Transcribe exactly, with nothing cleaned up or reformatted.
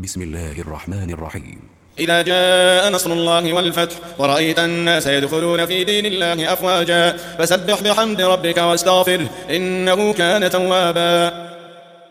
بسم الله الرحمن الرحيم. إذا جاء نصر الله والفتح ورأيت الناس يدخلون في دين الله أفواجا فسبح بحمد ربك واستغفره إنه كان توابا.